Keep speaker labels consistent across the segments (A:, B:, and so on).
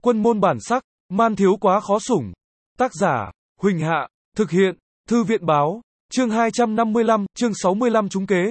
A: Quân môn bản sắc, man thiếu quá khó sủng. Tác giả, Huỳnh Hạ, thực hiện, Thư viện báo, chương 255, chương 65 trúng kế.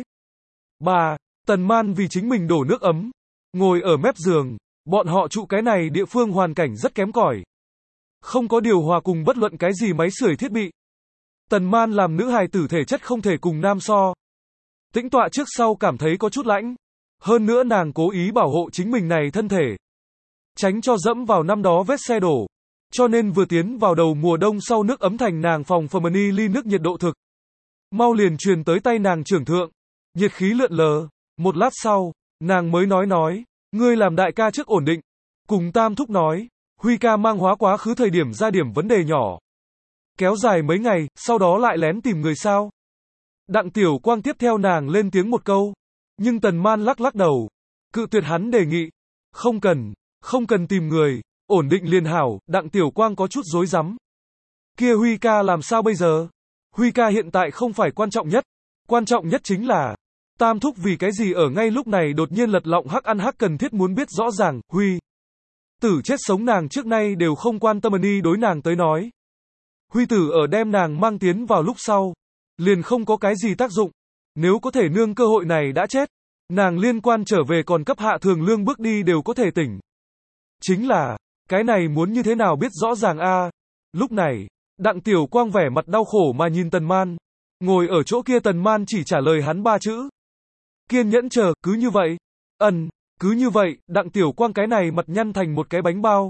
A: 3. Tần Man vì chính mình đổ nước ấm, ngồi ở mép giường, bọn họ trụ cái này địa phương hoàn cảnh rất kém cỏi. Không có điều hòa cùng bất luận cái gì máy sưởi thiết bị. Tần Man làm nữ hài tử thể chất không thể cùng nam so. Tĩnh tọa trước sau cảm thấy có chút lãnh. Hơn nữa nàng cố ý bảo hộ chính mình này thân thể, tránh cho dẫm vào năm đó vết xe đổ. Cho nên vừa tiến vào đầu mùa đông sau nước ấm thành nàng phòng Family ly nước nhiệt độ thực. Mau liền truyền tới tay nàng trưởng thượng. Nhiệt khí lượn lờ. Một lát sau, nàng mới nói, ngươi làm đại ca trước ổn định. Cùng Tam Thúc nói, Huy ca mang hóa quá khứ thời điểm ra điểm vấn đề nhỏ. Kéo dài mấy ngày, sau đó lại lén tìm người sao. Đặng Tiểu Quang tiếp theo nàng lên tiếng một câu. Nhưng Tần Man lắc đầu, cự tuyệt hắn đề nghị. Không cần tìm người, ổn định liền hảo. Đặng Tiểu Quang có chút rối rắm. Kia Huy ca làm sao bây giờ? Huy ca hiện tại không phải quan trọng nhất. Quan trọng nhất chính là Tam Thúc vì cái gì ở ngay lúc này đột nhiên lật lọng hắc ăn hắc cần thiết muốn biết rõ ràng. Huy tử chết sống nàng trước nay đều không quan tâm đi đối nàng tới nói. Huy tử ở đem nàng mang tiến vào lúc sau, liền không có cái gì tác dụng. Nếu có thể nương cơ hội này đã chết, nàng liên quan trở về còn cấp hạ thường lương bước đi đều có thể tỉnh. Chính là, cái này muốn như thế nào biết rõ ràng a? Lúc này, Đặng Tiểu Quang vẻ mặt đau khổ mà nhìn Tần Man. Ngồi ở chỗ kia Tần Man chỉ trả lời hắn 3 chữ. Kiên nhẫn chờ, cứ như vậy. Cứ như vậy, Đặng Tiểu Quang cái này mặt nhăn thành một cái bánh bao.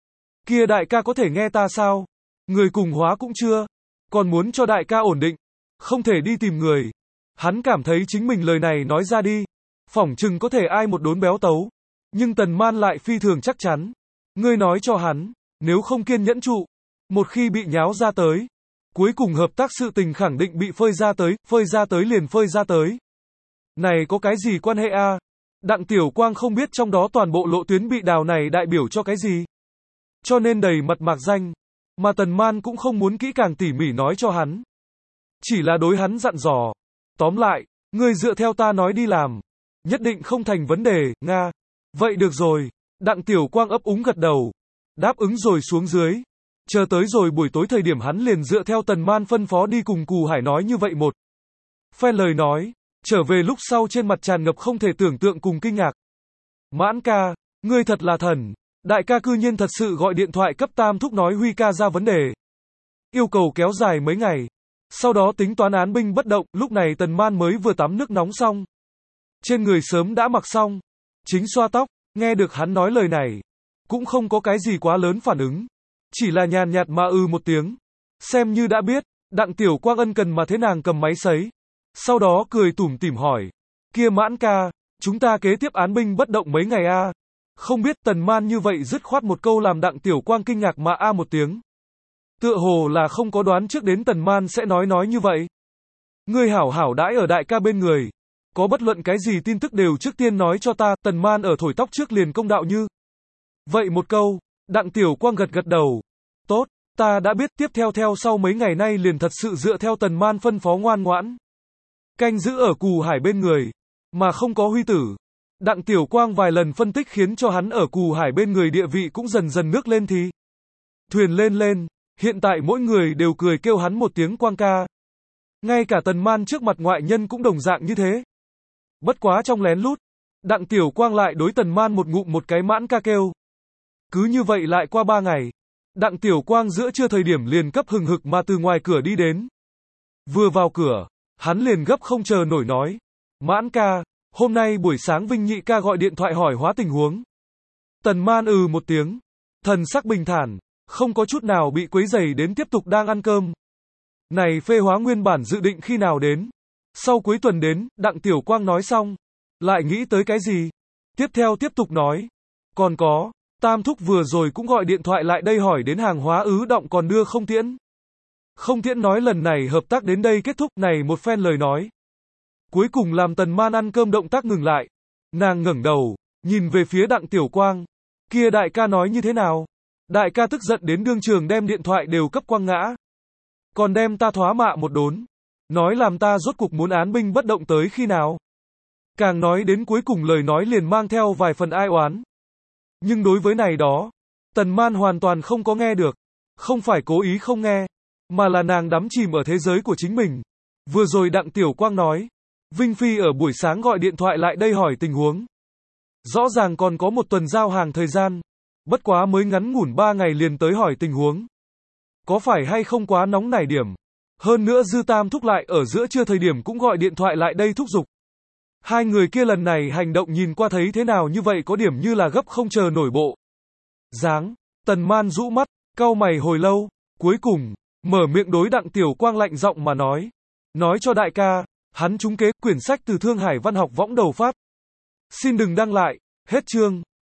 A: Kia đại ca có thể nghe ta sao? Người cùng hóa cũng chưa. Còn muốn cho đại ca ổn định. Không thể đi tìm người. Hắn cảm thấy chính mình lời này nói ra đi, phỏng chừng có thể ai một đốn béo tấu. Nhưng Tần Man lại phi thường chắc chắn. Ngươi nói cho hắn, nếu không kiên nhẫn trụ, một khi bị nháo ra tới, cuối cùng hợp tác sự tình khẳng định bị phơi ra tới liền phơi ra tới. Này có cái gì quan hệ a? Đặng Tiểu Quang không biết trong đó toàn bộ lộ tuyến bị đào này đại biểu cho cái gì. Cho nên đầy mặt mạc danh, mà Tần Man cũng không muốn kỹ càng tỉ mỉ nói cho hắn. Chỉ là đối hắn dặn dò. Tóm lại, ngươi dựa theo ta nói đi làm. Nhất định không thành vấn đề, Nga. Vậy được rồi. Đặng Tiểu Quang ấp úng gật đầu. Đáp ứng rồi xuống dưới. Chờ tới rồi buổi tối thời điểm hắn liền dựa theo Tần Man phân phó đi cùng Cù Hải nói như vậy một phen lời nói. Trở về lúc sau trên mặt tràn ngập không thể tưởng tượng cùng kinh ngạc. Mãn ca, ngươi thật là thần. Đại ca cư nhiên thật sự gọi điện thoại cấp Tam Thúc nói Huy ca ra vấn đề. Yêu cầu kéo dài mấy ngày. Sau đó tính toán án binh bất động, lúc này Tần Man mới vừa tắm nước nóng xong. Trên người sớm đã mặc xong. Chính xoa tóc, nghe được hắn nói lời này. Cũng không có cái gì quá lớn phản ứng. Chỉ là nhàn nhạt mà một tiếng. Xem như đã biết, Đặng Tiểu Quang ân cần mà thế nàng cầm máy sấy. Sau đó cười tủm tỉm hỏi. Kia Mãn ca, chúng ta kế tiếp án binh bất động mấy ngày a? Không biết Tần Man như vậy dứt khoát một câu làm Đặng Tiểu Quang kinh ngạc mà một tiếng. Tựa hồ là không có đoán trước đến Tần Man sẽ nói như vậy. Ngươi hảo hảo đãi ở đại ca bên người. Có bất luận cái gì tin tức đều trước tiên nói cho ta. Tần Man ở thổi tóc trước liền công đạo như vậy một câu. Đặng Tiểu Quang gật đầu. Tốt, ta đã biết. Tiếp theo sau mấy ngày nay liền thật sự dựa theo Tần Man phân phó ngoan ngoãn. Canh giữ ở Cù Hải bên người. Mà không có Huy tử. Đặng Tiểu Quang vài lần phân tích khiến cho hắn ở Cù Hải bên người địa vị cũng dần dần nước lên thì. Thuyền lên. Hiện tại mỗi người đều cười kêu hắn một tiếng Quang ca. Ngay cả Tần Man trước mặt ngoại nhân cũng đồng dạng như thế. Bất quá trong lén lút, Đặng Tiểu Quang lại đối Tần Man một ngụm một cái Mãn ca kêu. Cứ như vậy lại qua 3 ngày. Đặng Tiểu Quang giữa trưa thời điểm liền cấp hừng hực mà từ ngoài cửa đi đến. Vừa vào cửa, hắn liền gấp không chờ nổi nói. Mãn ca, hôm nay buổi sáng Vinh nhị ca gọi điện thoại hỏi hóa tình huống. Tần Man một tiếng. Thần sắc bình thản. Không có chút nào bị quấy rầy đến tiếp tục đang ăn cơm. Này phê hóa nguyên bản dự định khi nào đến. Sau cuối tuần đến, Đặng Tiểu Quang nói xong. Lại nghĩ tới cái gì? Tiếp theo tiếp tục nói. Còn có, Tam Thúc vừa rồi cũng gọi điện thoại lại đây hỏi đến hàng hóa ứ động còn đưa không tiễn. Không tiễn nói lần này hợp tác đến đây kết thúc này một phen lời nói. Cuối cùng làm Tần Man ăn cơm động tác ngừng lại. Nàng ngẩng đầu, nhìn về phía Đặng Tiểu Quang. Kia đại ca nói như thế nào? Đại ca tức giận đến đương trường đem điện thoại đều cấp quăng ngã. Còn đem ta thoá mạ một đốn. Nói làm ta rốt cuộc muốn án binh bất động tới khi nào. Càng nói đến cuối cùng lời nói liền mang theo vài phần ai oán. Nhưng đối với này đó, Tần Man hoàn toàn không có nghe được. Không phải cố ý không nghe, mà là nàng đắm chìm ở thế giới của chính mình. Vừa rồi Đặng Tiểu Quang nói, Vinh Phi ở buổi sáng gọi điện thoại lại đây hỏi tình huống. Rõ ràng còn có một tuần giao hàng thời gian, bất quá mới ngắn ngủn 3 ngày liền tới hỏi tình huống. Có phải hay không quá nóng nảy điểm? Hơn nữa Dư Tam Thúc lại ở giữa trưa thời điểm cũng gọi điện thoại lại đây thúc giục. Hai người kia lần này hành động nhìn qua thấy thế nào như vậy có điểm như là gấp không chờ nổi bộ dáng. Tần Man rũ mắt, cau mày hồi lâu, cuối cùng, mở miệng đối Đặng Tiểu Quang lạnh giọng mà nói cho đại ca, hắn trúng kế, quyển sách từ Thương Hải Văn học võng đầu phát. Xin đừng đăng lại, hết chương.